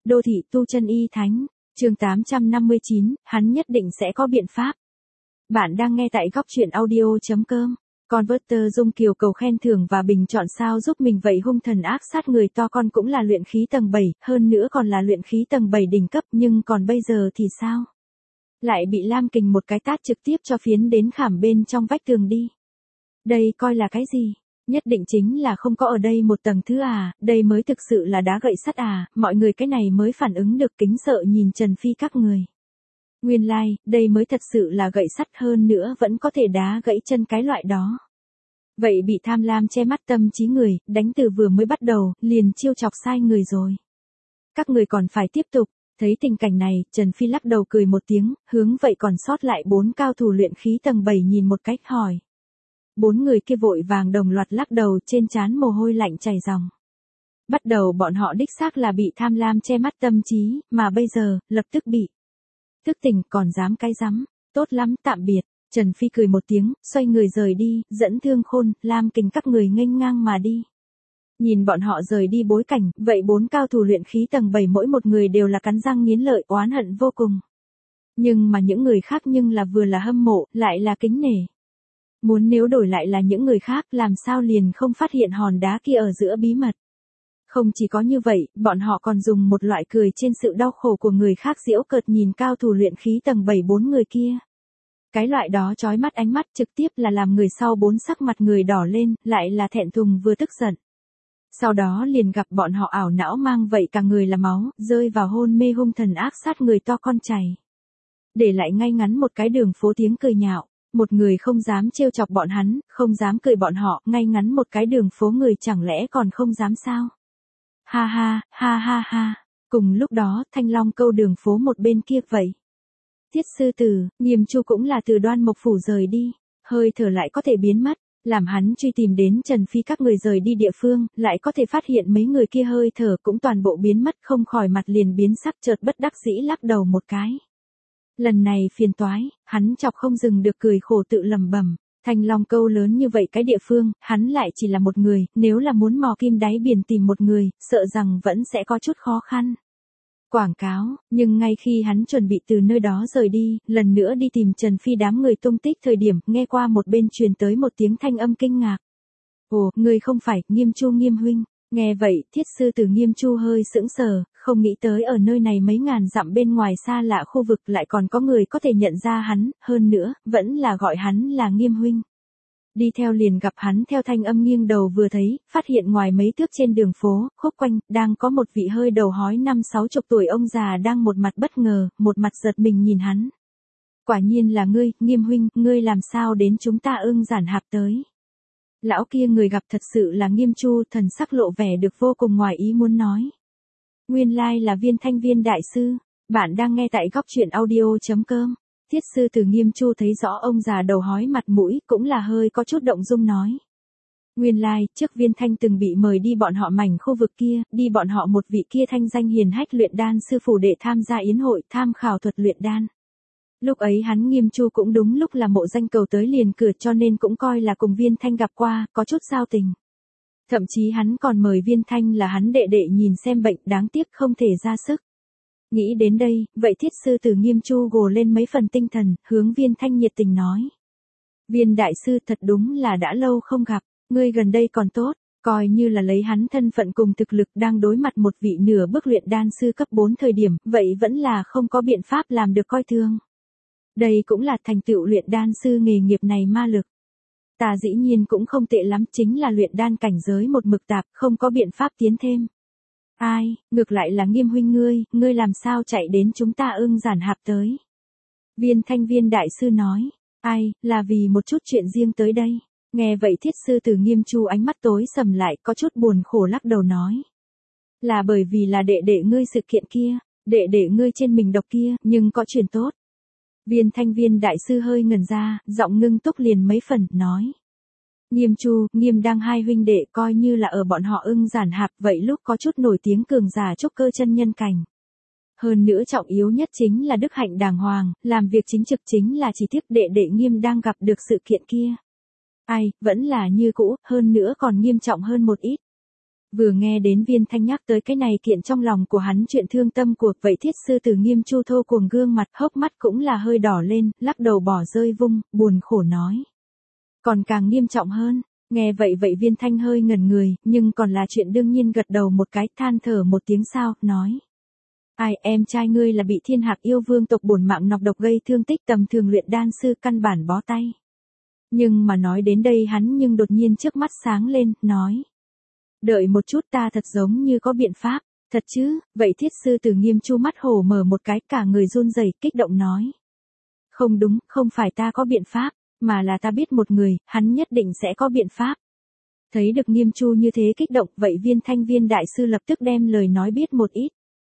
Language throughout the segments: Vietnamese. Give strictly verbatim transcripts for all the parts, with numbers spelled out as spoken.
Đô thị tu chân y thánh, chương tám trăm năm mươi chín, hắn nhất định sẽ có biện pháp. Bạn đang nghe tại góc truyện audio.com. Converter Dung Kiều cầu khen thưởng và bình chọn sao giúp mình vậy hung thần ác sát người to con cũng là luyện khí tầng bảy, hơn nữa còn là luyện khí tầng bảy đỉnh cấp, nhưng còn bây giờ thì sao? Lại bị Lam Kình một cái tát trực tiếp cho phiến đến khảm bên trong vách tường đi. Đây coi là cái gì? Nhất định chính là không có ở đây một tầng thứ à, đây mới thực sự là đá gậy sắt à, mọi người cái này mới phản ứng được kính sợ nhìn Trần Phi các người. Nguyên lai, like, đây mới thật sự là gậy sắt hơn nữa vẫn có thể đá gãy chân cái loại đó. Vậy bị tham lam che mắt tâm trí người, đánh từ vừa mới bắt đầu, liền chiêu chọc sai người rồi. Các người còn phải tiếp tục, thấy tình cảnh này, Trần Phi lắc đầu cười một tiếng, hướng vậy còn sót lại bốn cao thủ luyện khí tầng bảy nhìn một cách hỏi. Bốn người kia vội vàng đồng loạt lắc đầu trên trán mồ hôi lạnh chảy ròng. Bắt đầu bọn họ đích xác là bị tham lam che mắt tâm trí, mà bây giờ, lập tức bị. Thức tỉnh còn dám cái rắm, tốt lắm tạm biệt, Trần Phi cười một tiếng, xoay người rời đi, dẫn Thương Khôn, Lam Kình các người nghênh ngang mà đi. Nhìn bọn họ rời đi bối cảnh, vậy bốn cao thủ luyện khí tầng bảy mỗi một người đều là cắn răng nghiến lợi oán hận vô cùng. Nhưng mà những người khác nhưng là vừa là hâm mộ, lại là kính nể. Muốn nếu đổi lại là những người khác làm sao liền không phát hiện hòn đá kia ở giữa bí mật. Không chỉ có như vậy, bọn họ còn dùng một loại cười trên sự đau khổ của người khác giễu cợt nhìn cao thủ luyện khí tầng bảy bốn người kia. Cái loại đó chói mắt ánh mắt trực tiếp là làm người sau bốn sắc mặt người đỏ lên, lại là thẹn thùng vừa tức giận. Sau đó liền gặp bọn họ ảo não mang vậy cả người là máu, rơi vào hôn mê hung thần ác sát người to con chày. Để lại ngay ngắn một cái đường phố tiếng cười nhạo. Một người không dám trêu chọc bọn hắn, không dám cười bọn họ, ngay ngắn một cái đường phố người chẳng lẽ còn không dám sao? Ha ha, ha ha ha. Cùng lúc đó, Thanh Long câu đường phố một bên kia vậy. Tiết sư tử, Nghiêm Chu cũng là từ Đoan Mộc phủ rời đi, hơi thở lại có thể biến mất, làm hắn truy tìm đến Trần Phi các người rời đi địa phương, lại có thể phát hiện mấy người kia hơi thở cũng toàn bộ biến mất không khỏi mặt liền biến sắc chợt bất đắc dĩ lắc đầu một cái. Lần này phiền toái, hắn chọc không dừng được cười khổ tự lẩm bẩm, Thanh Long câu lớn như vậy cái địa phương, hắn lại chỉ là một người, nếu là muốn mò kim đáy biển tìm một người, sợ rằng vẫn sẽ có chút khó khăn. Quảng cáo, nhưng ngay khi hắn chuẩn bị từ nơi đó rời đi, lần nữa đi tìm Trần Phi đám người tung tích thời điểm, nghe qua một bên truyền tới một tiếng thanh âm kinh ngạc. Ồ, người không phải, Nghiêm Chu Nghiêm huynh. Nghe vậy, thiết sư tử Nghiêm Chu hơi sững sờ, không nghĩ tới ở nơi này mấy ngàn dặm bên ngoài xa lạ khu vực lại còn có người có thể nhận ra hắn, hơn nữa, vẫn là gọi hắn là Nghiêm huynh. Đi theo liền gặp hắn theo thanh âm nghiêng đầu vừa thấy, phát hiện ngoài mấy thước trên đường phố, khúc quanh, đang có một vị hơi đầu hói năm sáu chục tuổi ông già đang một mặt bất ngờ, một mặt giật mình nhìn hắn. Quả nhiên là ngươi, Nghiêm huynh, ngươi làm sao đến chúng ta Ưng Giản Hạp tới. Lão kia người gặp thật sự là Nghiêm Chu, thần sắc lộ vẻ được vô cùng ngoài ý muốn nói. Nguyên lai là Viên Thanh Viên đại sư, bạn đang nghe tại góc truyện audio.com. Thiết sư từ Nghiêm Chu thấy rõ ông già đầu hói mặt mũi, cũng là hơi có chút động dung nói. Nguyên lai, trước Viên Thanh từng bị mời đi bọn họ mảnh khu vực kia, đi bọn họ một vị kia thanh danh hiền hách luyện đan sư phủ để tham gia yến hội tham khảo thuật luyện đan. Lúc ấy hắn Nghiêm Chu cũng đúng lúc là mộ danh cầu tới liền cửa cho nên cũng coi là cùng Viên Thanh gặp qua, có chút giao tình. Thậm chí hắn còn mời Viên Thanh là hắn đệ đệ nhìn xem bệnh, đáng tiếc không thể ra sức. Nghĩ đến đây, vậy thiết sư tử Nghiêm Chu gồ lên mấy phần tinh thần, hướng Viên Thanh nhiệt tình nói. Viên đại sư thật đúng là đã lâu không gặp, ngươi gần đây còn tốt, coi như là lấy hắn thân phận cùng thực lực đang đối mặt một vị nửa bước luyện đan sư cấp bốn thời điểm, vậy vẫn là không có biện pháp làm được coi thường. Đây cũng là thành tựu luyện đan sư nghề nghiệp này ma lực. Ta dĩ nhiên cũng không tệ lắm, chính là luyện đan cảnh giới một mực tạp, không có biện pháp tiến thêm. Ai, ngược lại là Nghiêm huynh ngươi, ngươi làm sao chạy đến chúng ta Ưng Giản Hạp tới. Viên Thanh Viên đại sư nói, ai, là vì một chút chuyện riêng tới đây. Nghe vậy thiết sư từ Nghiêm Chu ánh mắt tối sầm lại, có chút buồn khổ lắc đầu nói. Là bởi vì là đệ đệ ngươi sự kiện kia, đệ đệ ngươi trên mình độc kia, nhưng có chuyện tốt. Viên Thanh Viên đại sư hơi ngẩn ra, giọng ngưng túc liền mấy phần, nói. Nghiêm Chu, Nghiêm đang hai huynh đệ coi như là ở bọn họ Ưng Giản Hạp vậy lúc có chút nổi tiếng cường giả trúc cơ chân nhân cảnh. Hơn nữa trọng yếu nhất chính là đức hạnh đàng hoàng, làm việc chính trực chính là chỉ tiếc đệ đệ Nghiêm đang gặp được sự kiện kia. Ai, vẫn là như cũ, hơn nữa còn nghiêm trọng hơn một ít. Vừa nghe đến Viên Thanh nhắc tới cái này kiện trong lòng của hắn chuyện thương tâm của, vậy Thiết sư tử Nghiêm Chu thô cuồng gương mặt, hốc mắt cũng là hơi đỏ lên, lắc đầu bỏ rơi vung, buồn khổ nói. Còn càng nghiêm trọng hơn, nghe vậy vậy Viên Thanh hơi ngẩn người, nhưng còn là chuyện đương nhiên gật đầu một cái, than thở một tiếng sao, nói. Ai, em trai ngươi là bị Thiên Hạc yêu vương tộc bổn mạng nọc độc gây thương tích, tầm thường luyện đan sư căn bản bó tay. Nhưng mà nói đến đây hắn nhưng đột nhiên trước mắt sáng lên, nói. Đợi một chút, ta thật giống như có biện pháp, thật chứ, vậy Thiết sư tử Nghiêm Chu mắt hổ mở một cái, cả người run rẩy, kích động nói. Không đúng, không phải ta có biện pháp, mà là ta biết một người, hắn nhất định sẽ có biện pháp. Thấy được Nghiêm Chu như thế kích động, vậy Viên Thanh Viên đại sư lập tức đem lời nói biết một ít.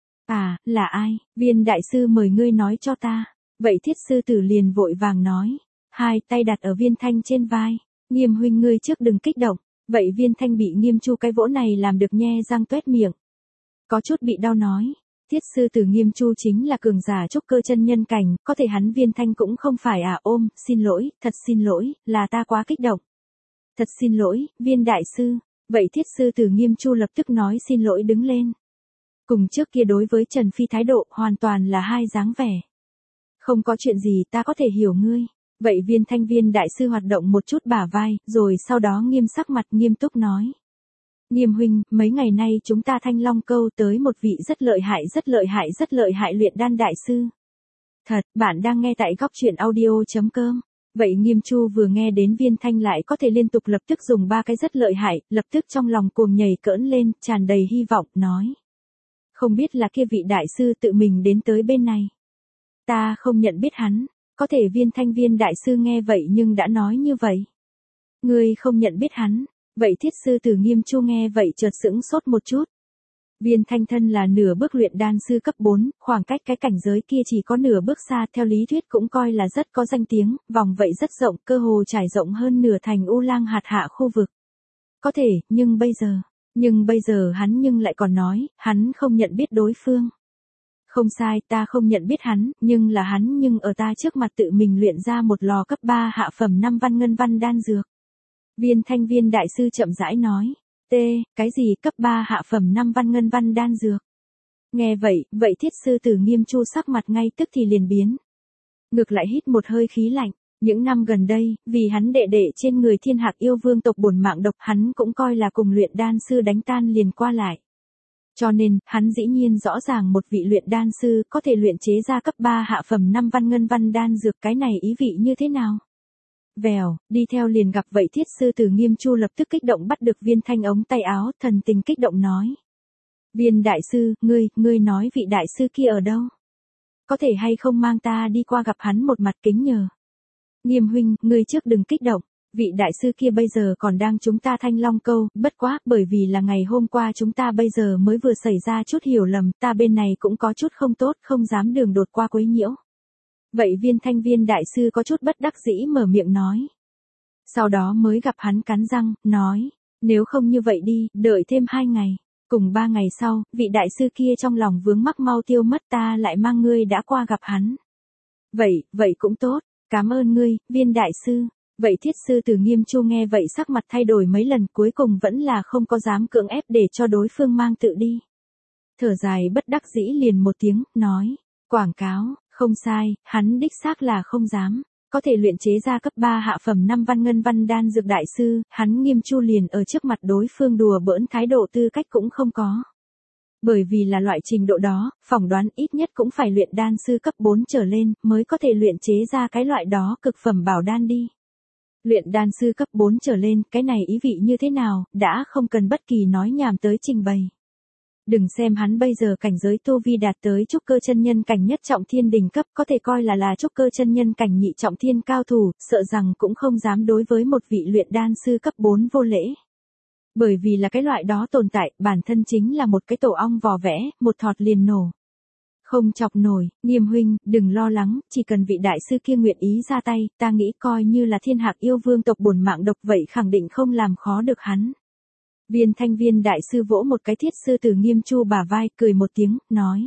À, là ai, Viên đại sư mời ngươi nói cho ta. Vậy Thiết sư tử liền vội vàng nói, hai tay đặt ở Viên Thanh trên vai, Nghiêm huynh ngươi trước đừng kích động. Vậy Viên Thanh bị Nghiêm Chu cái vỗ này làm được nhe răng toét miệng. Có chút bị đau nói, Thiết sư tử Nghiêm Chu chính là cường giả trúc cơ chân nhân cảnh, có thể hắn Viên Thanh cũng không phải à, ôm, xin lỗi, thật xin lỗi, là ta quá kích động. Thật xin lỗi, Viên đại sư. Vậy Thiết sư tử Nghiêm Chu lập tức nói xin lỗi đứng lên. Cùng trước kia đối với Trần Phi thái độ hoàn toàn là hai dáng vẻ. Không có chuyện gì, ta có thể hiểu ngươi. Vậy Viên Thanh Viên đại sư hoạt động một chút bả vai, rồi sau đó nghiêm sắc mặt nghiêm túc nói. Nghiêm huynh, mấy ngày nay chúng ta Thanh Long Câu tới một vị rất lợi hại rất lợi hại rất lợi hại luyện đan đại sư. Thật, bạn đang nghe tại góc truyện audio.com. Vậy Nghiêm Chu vừa nghe đến Viên Thanh lại có thể liên tục lập tức dùng ba cái rất lợi hại, lập tức trong lòng cuồng nhảy cỡn lên, tràn đầy hy vọng, nói. Không biết là kia vị đại sư tự mình đến tới bên này. Ta không nhận biết hắn. Có thể Viên Thanh Viên đại sư nghe vậy nhưng đã nói như vậy. Ngươi không nhận biết hắn. Vậy Thiết sư tử Nghiêm Chu nghe vậy chợt sững sốt một chút. Viên Thanh thân là nửa bước luyện đan sư cấp bốn, khoảng cách cái cảnh giới kia chỉ có nửa bước xa, theo lý thuyết cũng coi là rất có danh tiếng, vòng vậy rất rộng, cơ hồ trải rộng hơn nửa thành U Lang hạt hạ khu vực. Có thể, nhưng bây giờ, nhưng bây giờ hắn nhưng lại còn nói, hắn không nhận biết đối phương. Không sai, ta không nhận biết hắn, nhưng là hắn nhưng ở ta trước mặt tự mình luyện ra một lò cấp ba hạ phẩm năm văn ngân văn đan dược. Viên Thanh Viên đại sư chậm rãi nói, T, cái gì cấp ba hạ phẩm năm văn ngân văn đan dược? Nghe vậy, vậy Thiết sư tử Nghiêm Chu sắc mặt ngay tức thì liền biến. Ngược lại hít một hơi khí lạnh, những năm gần đây, vì hắn đệ đệ trên người Thiên Hạc yêu vương tộc bổn mạng độc, hắn cũng coi là cùng luyện đan sư đánh tan liền qua lại. Cho nên, hắn dĩ nhiên rõ ràng một vị luyện đan sư có thể luyện chế ra cấp ba hạ phẩm năm văn ngân văn đan dược, cái này ý vị như thế nào? Vèo, đi theo liền gặp vậy Thiết sư tử Nghiêm Chu lập tức kích động bắt được Viên Thanh ống tay áo, thần tình kích động nói. Viên đại sư, ngươi, ngươi nói vị đại sư kia ở đâu? Có thể hay không mang ta đi qua gặp hắn một mặt kính nhờ? Nghiêm huynh, ngươi trước đừng kích động. Vị đại sư kia bây giờ còn đang chúng ta Thanh Long Câu, bất quá, bởi vì là ngày hôm qua chúng ta bây giờ mới vừa xảy ra chút hiểu lầm, ta bên này cũng có chút không tốt, không dám đường đột qua quấy nhiễu. Vậy Viên Thanh Viên đại sư có chút bất đắc dĩ mở miệng nói. Sau đó mới gặp hắn cắn răng, nói, nếu không như vậy đi, đợi thêm hai ngày, cùng ba ngày sau, vị đại sư kia trong lòng vướng mắc mau tiêu mất, ta lại mang ngươi đã qua gặp hắn. Vậy, vậy cũng tốt, cảm ơn ngươi, Viên đại sư. Vậy Thiết sư tử Nghiêm Chu nghe vậy sắc mặt thay đổi mấy lần, cuối cùng vẫn là không có dám cưỡng ép để cho đối phương mang tự đi. Thở dài bất đắc dĩ liền một tiếng, nói, quảng cáo, không sai, hắn đích xác là không dám, có thể luyện chế ra cấp ba hạ phẩm năm văn ngân văn đan dược đại sư, hắn Nghiêm Chu liền ở trước mặt đối phương đùa bỡn thái độ tư cách cũng không có. Bởi vì là loại trình độ đó, phỏng đoán ít nhất cũng phải luyện đan sư cấp bốn trở lên, mới có thể luyện chế ra cái loại đó cực phẩm bảo đan đi. Luyện đan sư cấp bốn trở lên, cái này ý vị như thế nào, đã không cần bất kỳ nói nhảm tới trình bày. Đừng xem hắn bây giờ cảnh giới tu vi đạt tới trúc cơ chân nhân cảnh nhất trọng thiên đỉnh cấp, có thể coi là là trúc cơ chân nhân cảnh nhị trọng thiên cao thủ, sợ rằng cũng không dám đối với một vị luyện đan sư cấp bốn vô lễ. Bởi vì là cái loại đó tồn tại, bản thân chính là một cái tổ ong vò vẽ, một thọt liền nổ. Không chọc nổi, Nghiêm huynh, đừng lo lắng, chỉ cần vị đại sư kia nguyện ý ra tay, ta nghĩ coi như là Thiên Hạc yêu vương tộc bổn mạng độc vậy khẳng định không làm khó được hắn. Viên Thanh Viên đại sư vỗ một cái Thiết sư tử Nghiêm Chu bả vai, cười một tiếng, nói.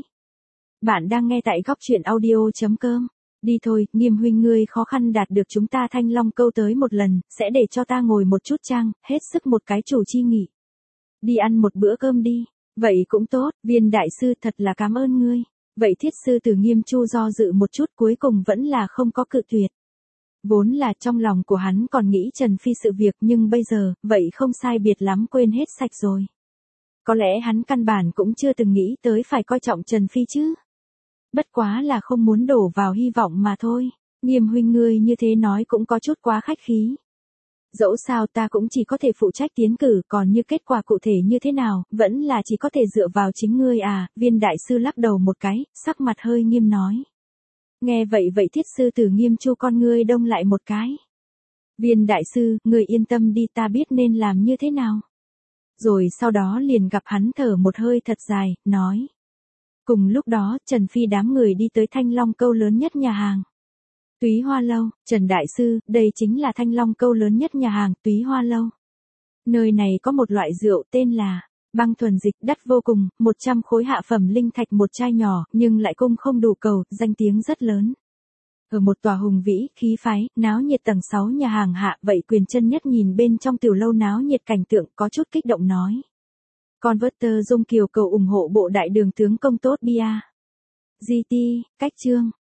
Bạn đang nghe tại góc truyện audio.com. Đi thôi, Nghiêm huynh ngươi khó khăn đạt được chúng ta Thanh Long Câu tới một lần, sẽ để cho ta ngồi một chút trang, hết sức một cái chủ chi nghỉ. Đi ăn một bữa cơm đi. Vậy cũng tốt, Viên đại sư thật là cảm ơn ngươi. Vậy Thiết sư tử Nghiêm Chu do dự một chút cuối cùng vẫn là không có cự tuyệt. Vốn là trong lòng của hắn còn nghĩ Trần Phi sự việc nhưng bây giờ, vậy không sai biệt lắm quên hết sạch rồi. Có lẽ hắn căn bản cũng chưa từng nghĩ tới phải coi trọng Trần Phi chứ. Bất quá là không muốn đổ vào hy vọng mà thôi. Nghiêm huynh ngươi như thế nói cũng có chút quá khách khí. Dẫu sao ta cũng chỉ có thể phụ trách tiến cử, còn như kết quả cụ thể như thế nào, vẫn là chỉ có thể dựa vào chính ngươi à. Viên đại sư lắc đầu một cái, sắc mặt hơi nghiêm nói. Nghe vậy vậy Thiết sư tử Nghiêm Chu con ngươi đông lại một cái. Viên đại sư, ngươi yên tâm đi, ta biết nên làm như thế nào. Rồi sau đó liền gặp hắn thở một hơi thật dài, nói. Cùng lúc đó, Trần Phi đám người đi tới Thanh Long Câu lớn nhất nhà hàng. Túy Hoa Lâu, Trần Đại Sư, đây chính là Thanh Long Câu lớn nhất nhà hàng Túy Hoa Lâu. Nơi này có một loại rượu tên là băng thuần dịch, đắt vô cùng, một trăm khối hạ phẩm linh thạch một chai nhỏ, nhưng lại cung không đủ cầu, danh tiếng rất lớn. Ở một tòa hùng vĩ, khí phái, náo nhiệt tầng sáu nhà hàng hạ, vậy Quyền Chân Nhất nhìn bên trong tiểu lâu náo nhiệt cảnh tượng có chút kích động nói. Converter Dung Kiều cầu ủng hộ bộ đại đường tướng công tốt bia. giê tê, cách chương.